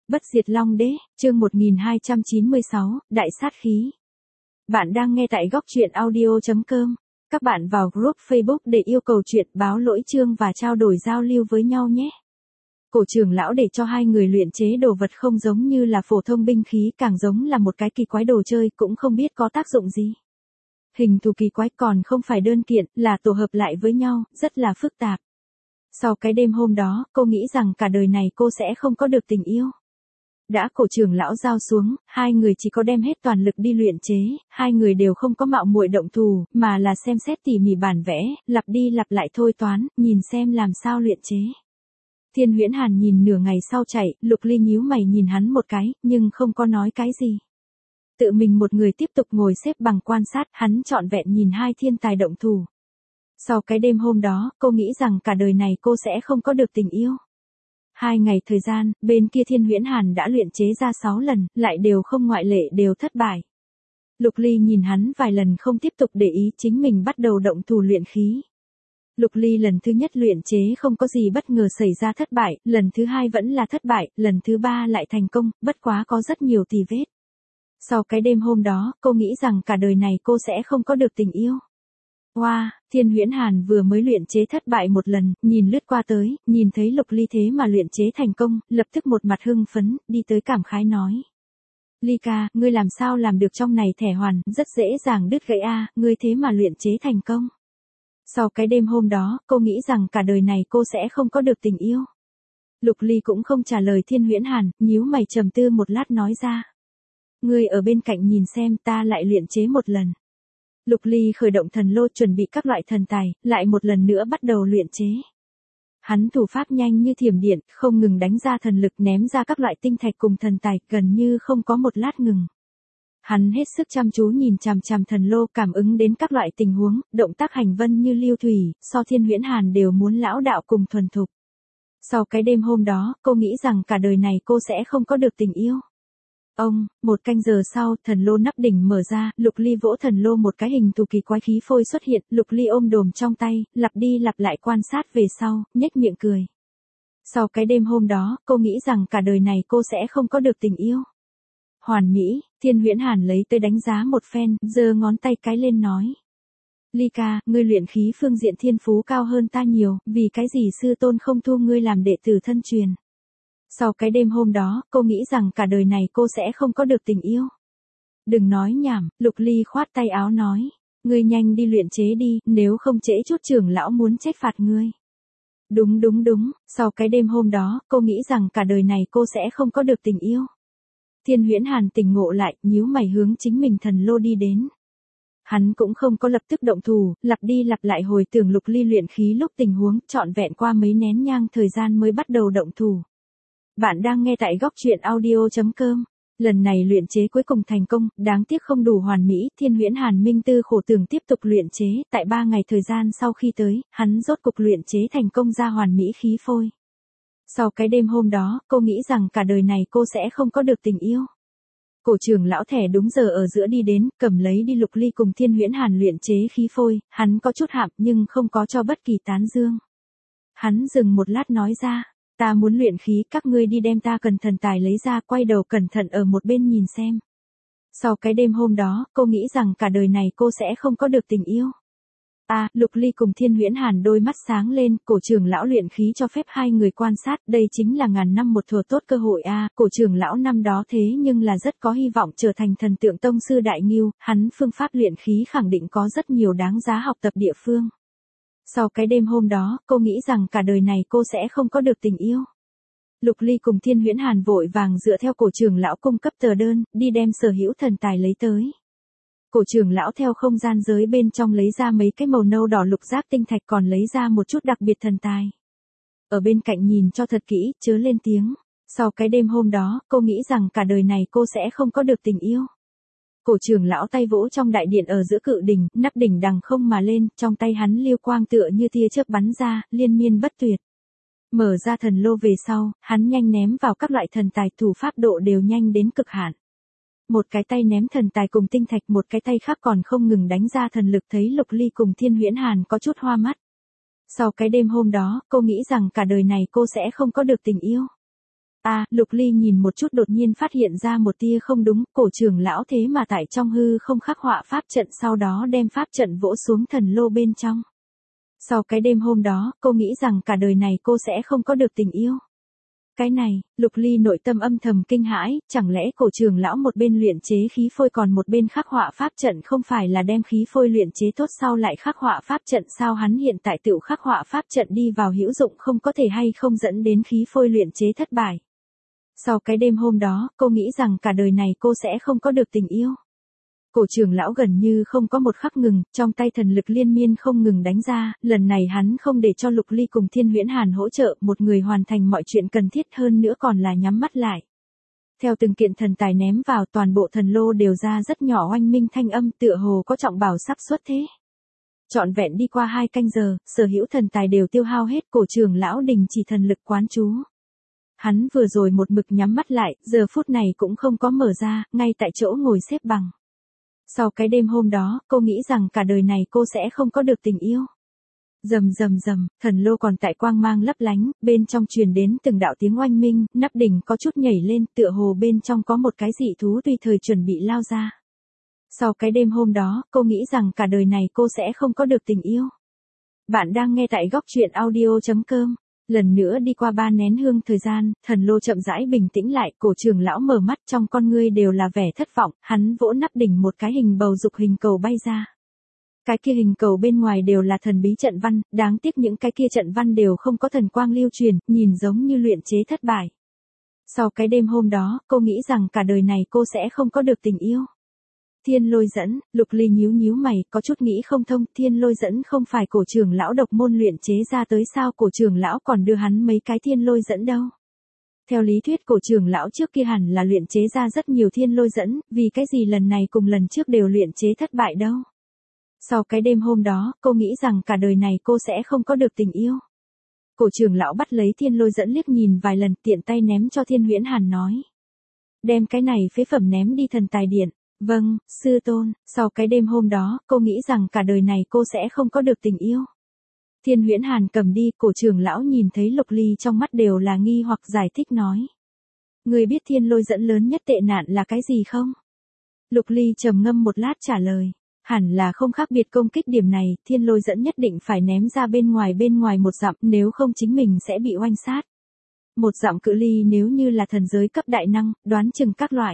Bất diệt Long Đế, chương 1296, Đại sát khí. Bạn đang nghe tại góc truyện audio.com. Các bạn vào group Facebook để yêu cầu chuyện báo lỗi chương và trao đổi giao lưu với nhau nhé. Cổ trưởng lão để cho hai người luyện chế đồ vật không giống như là phổ thông binh khí, càng giống là một cái kỳ quái đồ chơi, cũng không biết có tác dụng gì. Hình thù kỳ quái còn không phải đơn kiện, là tổ hợp lại với nhau, rất là phức tạp. Sau cái đêm hôm đó, cô nghĩ rằng cả đời này cô sẽ không có được tình yêu. Đã cổ trưởng lão giao xuống, hai người chỉ có đem hết toàn lực đi luyện chế, hai người đều không có mạo muội động thủ, mà là xem xét tỉ mỉ bản vẽ, lặp đi lặp lại thôi toán, nhìn xem làm sao luyện chế. Thiên Huyễn Hàn nhìn nửa ngày sau chạy, Lục Ly nhíu mày nhìn hắn một cái, nhưng không có nói cái gì. Tự mình một người tiếp tục ngồi xếp bằng quan sát, hắn trọn vẹn nhìn hai thiên tài động thủ. Sau cái đêm hôm đó, cô nghĩ rằng cả đời này cô sẽ không có được tình yêu. 2 ngày thời gian, bên kia Thiên Huyễn Hàn đã luyện chế ra 6 lần, lại đều không ngoại lệ đều thất bại. Lục Ly nhìn hắn vài lần không tiếp tục để ý, chính mình bắt đầu động thủ luyện khí. Lục Ly lần thứ nhất luyện chế không có gì bất ngờ xảy ra thất bại, lần thứ hai vẫn là thất bại, lần thứ ba lại thành công, bất quá có rất nhiều tì vết. Sau cái đêm hôm đó, cô nghĩ rằng cả đời này cô sẽ không có được tình yêu. Wow, Thiên Huyễn Hàn vừa mới luyện chế thất bại một lần, nhìn lướt qua tới, nhìn thấy Lục Ly thế mà luyện chế thành công, lập tức một mặt hưng phấn, đi tới cảm khái nói. Ly ca, ngươi làm sao làm được trong này thẻ hoàn, rất dễ dàng đứt gãy a, ngươi thế mà luyện chế thành công. Sau cái đêm hôm đó, cô nghĩ rằng cả đời này cô sẽ không có được tình yêu. Lục Ly cũng không trả lời Thiên Huyễn Hàn, nhíu mày trầm tư một lát nói ra. Ngươi ở bên cạnh nhìn xem, ta lại luyện chế một lần. Lục Ly khởi động thần lô chuẩn bị các loại thần tài, lại một lần nữa bắt đầu luyện chế. Hắn thủ pháp nhanh như thiểm điện, không ngừng đánh ra thần lực, ném ra các loại tinh thạch cùng thần tài, gần như không có một lát ngừng. Hắn hết sức chăm chú nhìn chằm chằm thần lô, cảm ứng đến các loại tình huống, động tác hành vân như lưu thủy, so Thiên Huyễn Hàn đều muốn lão đạo cùng thuần thục. Sau cái đêm hôm đó, cô nghĩ rằng cả đời này cô sẽ không có được tình yêu. Một canh giờ sau, thần lô nắp đỉnh mở ra, Lục Ly vỗ thần lô một cái, hình thù kỳ quái khí phôi xuất hiện, Lục Ly ôm đồm trong tay, lặp đi lặp lại quan sát về sau, nhếch miệng cười. Sau cái đêm hôm đó, cô nghĩ rằng cả đời này cô sẽ không có được tình yêu. Hoàn mỹ, Thiên Huyễn Hàn lấy tới đánh giá một phen, giơ ngón tay cái lên nói. Ly ca, ngươi luyện khí phương diện thiên phú cao hơn ta nhiều, vì cái gì sư tôn không thu ngươi làm đệ tử thân truyền. Sau cái đêm hôm đó, cô nghĩ rằng cả đời này cô sẽ không có được tình yêu. Đừng nói nhảm, Lục Ly khoát tay áo nói. Ngươi nhanh đi luyện chế đi, nếu không trễ chút trưởng lão muốn trách phạt ngươi. Đúng, sau cái đêm hôm đó, cô nghĩ rằng cả đời này cô sẽ không có được tình yêu. Thiên Huyễn Hàn tỉnh ngộ lại, nhíu mày hướng chính mình thần lô đi đến. Hắn cũng không có lập tức động thủ, lặp đi lặp lại hồi tưởng Lục Ly luyện khí lúc tình huống, trọn vẹn qua mấy nén nhang thời gian mới bắt đầu động thủ. Bạn đang nghe tại góc truyện audio.com. Lần này luyện chế cuối cùng thành công, đáng tiếc không đủ hoàn mỹ, Thiên Huyễn Hàn minh tư khổ tưởng tiếp tục luyện chế, tại 3 ngày thời gian sau khi tới, hắn rốt cục luyện chế thành công ra hoàn mỹ khí phôi. Sau cái đêm hôm đó, cô nghĩ rằng cả đời này cô sẽ không có được tình yêu. Cổ trưởng lão thẻ đúng giờ ở giữa đi đến, cầm lấy đi Lục Ly cùng Thiên Huyễn Hàn luyện chế khí phôi, hắn có chút hạm nhưng không có cho bất kỳ tán dương. Hắn dừng một lát nói ra. Ta muốn luyện khí, các ngươi đi đem ta cần thần tài lấy ra, quay đầu cẩn thận ở một bên nhìn xem. Sau cái đêm hôm đó, cô nghĩ rằng cả đời này cô sẽ không có được tình yêu. Lục Ly cùng Thiên Huyễn Hàn đôi mắt sáng lên, cổ trưởng lão luyện khí cho phép hai người quan sát, đây chính là ngàn năm một thủa tốt cơ hội cổ trưởng lão năm đó thế nhưng là rất có hy vọng trở thành thần tượng tông sư đại ngưu, hắn phương pháp luyện khí khẳng định có rất nhiều đáng giá học tập địa phương. Sau cái đêm hôm đó, cô nghĩ rằng cả đời này cô sẽ không có được tình yêu. Lục Ly cùng Thiên Huyễn Hàn vội vàng dựa theo cổ trưởng lão cung cấp tờ đơn, đi đem sở hữu thần tài lấy tới. Cổ trưởng lão theo không gian giới bên trong lấy ra mấy cái màu nâu đỏ lục giác tinh thạch, còn lấy ra một chút đặc biệt thần tài. Ở bên cạnh nhìn cho thật kỹ, chớ lên tiếng. Sau cái đêm hôm đó, cô nghĩ rằng cả đời này cô sẽ không có được tình yêu. Cổ trưởng lão tay vỗ trong đại điện ở giữa cự đỉnh, nắp đỉnh đằng không mà lên, trong tay hắn lưu quang tựa như tia chớp bắn ra, liên miên bất tuyệt. Mở ra thần lô về sau, hắn nhanh ném vào các loại thần tài, thủ pháp độ đều nhanh đến cực hạn. Một cái tay ném thần tài cùng tinh thạch, một cái tay khác còn không ngừng đánh ra thần lực, thấy Lục Ly cùng Thiên Huyễn Hàn có chút hoa mắt. Sau cái đêm hôm đó, cô nghĩ rằng cả đời này cô sẽ không có được tình yêu. Lục Ly nhìn một chút đột nhiên phát hiện ra một tia không đúng, cổ trưởng lão thế mà tại trong hư không khắc họa pháp trận sau đó đem pháp trận vỗ xuống thần lô bên trong. Sau cái đêm hôm đó, cô nghĩ rằng cả đời này cô sẽ không có được tình yêu. Cái này, Lục Ly nội tâm âm thầm kinh hãi, chẳng lẽ cổ trưởng lão một bên luyện chế khí phôi còn một bên khắc họa pháp trận không phải là đem khí phôi luyện chế tốt sau lại khắc họa pháp trận sao hắn hiện tại tự khắc họa pháp trận đi vào hữu dụng không có thể hay không dẫn đến khí phôi luyện chế thất bại. Sau cái đêm hôm đó, cô nghĩ rằng cả đời này cô sẽ không có được tình yêu. Cổ trưởng lão gần như không có một khắc ngừng, trong tay thần lực liên miên không ngừng đánh ra, lần này hắn không để cho Lục Ly cùng Thiên Huyễn Hàn hỗ trợ, một người hoàn thành mọi chuyện cần thiết hơn nữa còn là nhắm mắt lại. Theo từng kiện thần tài ném vào toàn bộ thần lô đều ra rất nhỏ oanh minh thanh âm tựa hồ có trọng bảo sắp xuất thế. Trọn vẹn đi qua 2 canh giờ, sở hữu thần tài đều tiêu hao hết, cổ trưởng lão đình chỉ thần lực quán chú. Hắn vừa rồi một mực nhắm mắt lại, giờ phút này cũng không có mở ra, ngay tại chỗ ngồi xếp bằng. Sau cái đêm hôm đó, cô nghĩ rằng cả đời này cô sẽ không có được tình yêu. Rầm rầm rầm, thần lô còn tại quang mang lấp lánh, bên trong truyền đến từng đạo tiếng oanh minh, nắp đỉnh có chút nhảy lên, tựa hồ bên trong có một cái dị thú tùy thời chuẩn bị lao ra. Sau cái đêm hôm đó, cô nghĩ rằng cả đời này cô sẽ không có được tình yêu. Bạn đang nghe tại góc truyện audio.com. Lần nữa đi qua 3 nén hương thời gian, thần lô chậm rãi bình tĩnh lại, cổ trưởng lão mở mắt trong con ngươi đều là vẻ thất vọng, hắn vỗ nắp đỉnh một cái hình bầu dục hình cầu bay ra. Cái kia hình cầu bên ngoài đều là thần bí trận văn, đáng tiếc những cái kia trận văn đều không có thần quang lưu truyền, nhìn giống như luyện chế thất bại. Sau cái đêm hôm đó, cô nghĩ rằng cả đời này cô sẽ không có được tình yêu. Thiên lôi dẫn, Lục Ly nhíu nhíu mày, có chút nghĩ không thông, thiên lôi dẫn không phải cổ trưởng lão độc môn luyện chế ra tới sao cổ trưởng lão còn đưa hắn mấy cái thiên lôi dẫn đâu. Theo lý thuyết cổ trưởng lão trước kia hẳn là luyện chế ra rất nhiều thiên lôi dẫn, vì cái gì lần này cùng lần trước đều luyện chế thất bại đâu. Sau cái đêm hôm đó, cô nghĩ rằng cả đời này cô sẽ không có được tình yêu. Cổ trưởng lão bắt lấy thiên lôi dẫn liếc nhìn vài lần tiện tay ném cho Thiên Huyễn Hàn nói. Đem cái này phế phẩm ném đi thần tài điện. Vâng, sư tôn, sau cái đêm hôm đó, cô nghĩ rằng cả đời này cô sẽ không có được tình yêu. Thiên Huyễn Hàn cầm đi, cổ trưởng lão nhìn thấy Lục Ly trong mắt đều là nghi hoặc giải thích nói. Người biết thiên lôi dẫn lớn nhất tệ nạn là cái gì không? Lục Ly trầm ngâm một lát trả lời. Hẳn là không khác biệt công kích điểm này, thiên lôi dẫn nhất định phải ném ra bên ngoài 1 dặm, nếu không chính mình sẽ bị oanh sát. 1 dặm cự ly nếu như là thần giới cấp đại năng, đoán chừng các loại.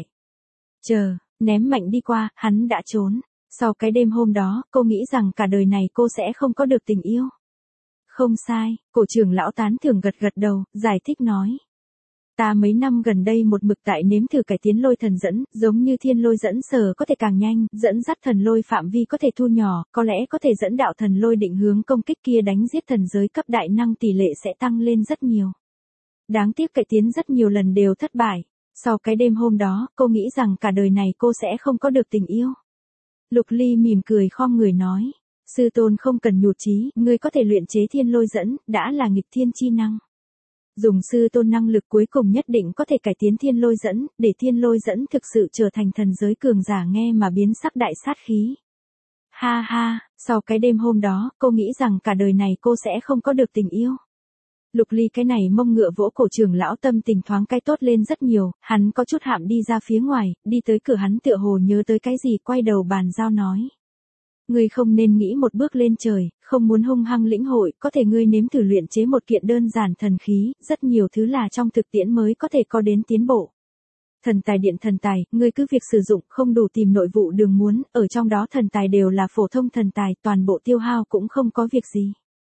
Ném mạnh đi qua, hắn đã trốn. Sau cái đêm hôm đó, cô nghĩ rằng cả đời này cô sẽ không có được tình yêu. Không sai, cổ trưởng lão tán thưởng gật gật đầu, giải thích nói. Ta mấy năm gần đây một mực tại nếm thử cải tiến lôi thần dẫn, giống như thiên lôi dẫn sở có thể càng nhanh, dẫn dắt thần lôi phạm vi có thể thu nhỏ, có lẽ có thể dẫn đạo thần lôi định hướng công kích kia đánh giết thần giới cấp đại năng tỷ lệ sẽ tăng lên rất nhiều. Đáng tiếc cải tiến rất nhiều lần đều thất bại. Sau cái đêm hôm đó, cô nghĩ rằng cả đời này cô sẽ không có được tình yêu. Lục Ly mỉm cười khom người nói. Sư tôn không cần nhụt chí, ngươi có thể luyện chế thiên lôi dẫn, đã là nghịch thiên chi năng. Dùng sư tôn năng lực cuối cùng nhất định có thể cải tiến thiên lôi dẫn, để thiên lôi dẫn thực sự trở thành thần giới cường giả nghe mà biến sắc đại sát khí. Ha ha, sau cái đêm hôm đó, cô nghĩ rằng cả đời này cô sẽ không có được tình yêu. Lục Ly cái này mông ngựa vỗ cổ trưởng lão tâm tình thoáng cái tốt lên rất nhiều, hắn có chút hạm đi ra phía ngoài, đi tới cửa hắn tựa hồ nhớ tới cái gì quay đầu bàn giao nói. Ngươi không nên nghĩ một bước lên trời, không muốn hung hăng lĩnh hội, có thể ngươi nếm thử luyện chế một kiện đơn giản thần khí, rất nhiều thứ là trong thực tiễn mới có thể có đến tiến bộ. Thần tài điện thần tài, ngươi cứ việc sử dụng, không đủ tìm nội vụ đường muốn, ở trong đó thần tài đều là phổ thông thần tài, toàn bộ tiêu hao cũng không có việc gì.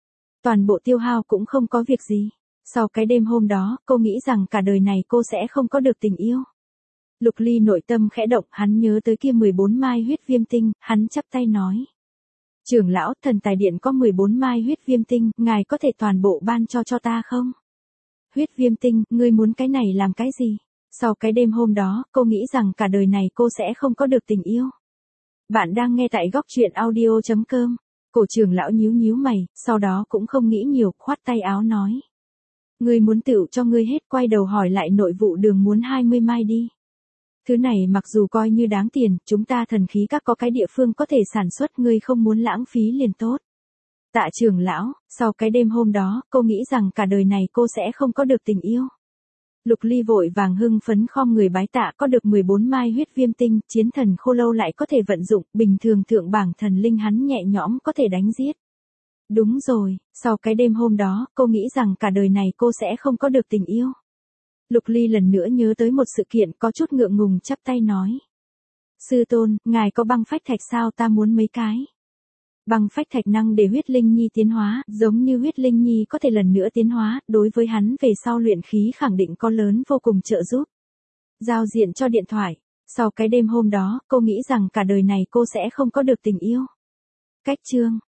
Sau cái đêm hôm đó, cô nghĩ rằng cả đời này cô sẽ không có được tình yêu. Lục Ly nội tâm khẽ động, hắn nhớ tới kia 14 mai huyết viêm tinh, hắn chắp tay nói. Trưởng lão, thần tài điện có 14 mai huyết viêm tinh, ngài có thể toàn bộ ban cho ta không? Huyết viêm tinh, ngươi muốn cái này làm cái gì? Sau cái đêm hôm đó, cô nghĩ rằng cả đời này cô sẽ không có được tình yêu. Bạn đang nghe tại góc truyện audio.com. Cổ trưởng lão nhíu nhíu mày, sau đó cũng không nghĩ nhiều, khoát tay áo nói. Ngươi muốn tựu cho ngươi hết, quay đầu hỏi lại nội vụ đường muốn 20 mai đi. Thứ này mặc dù coi như đáng tiền, chúng ta thần khí các có cái địa phương có thể sản xuất, ngươi không muốn lãng phí liền tốt. Tạ trưởng lão, sau cái đêm hôm đó, cô nghĩ rằng cả đời này cô sẽ không có được tình yêu. Lục Ly vội vàng hưng phấn khom người bái tạ, có được 14 mai huyết viêm tinh, chiến thần khô lâu lại có thể vận dụng, bình thường thượng bảng thần linh hắn nhẹ nhõm có thể đánh giết. Đúng rồi, sau cái đêm hôm đó, cô nghĩ rằng cả đời này cô sẽ không có được tình yêu. Lục Ly lần nữa nhớ tới một sự kiện, có chút ngượng ngùng chắp tay nói. Sư tôn, ngài có băng phách thạch sao, ta muốn mấy cái. Băng phách thạch năng để huyết linh nhi tiến hóa, giống như huyết linh nhi có thể lần nữa tiến hóa, đối với hắn về sau luyện khí khẳng định có lớn vô cùng trợ giúp. Giao diện cho điện thoại. Sau cái đêm hôm đó, cô nghĩ rằng cả đời này cô sẽ không có được tình yêu. Cách chương.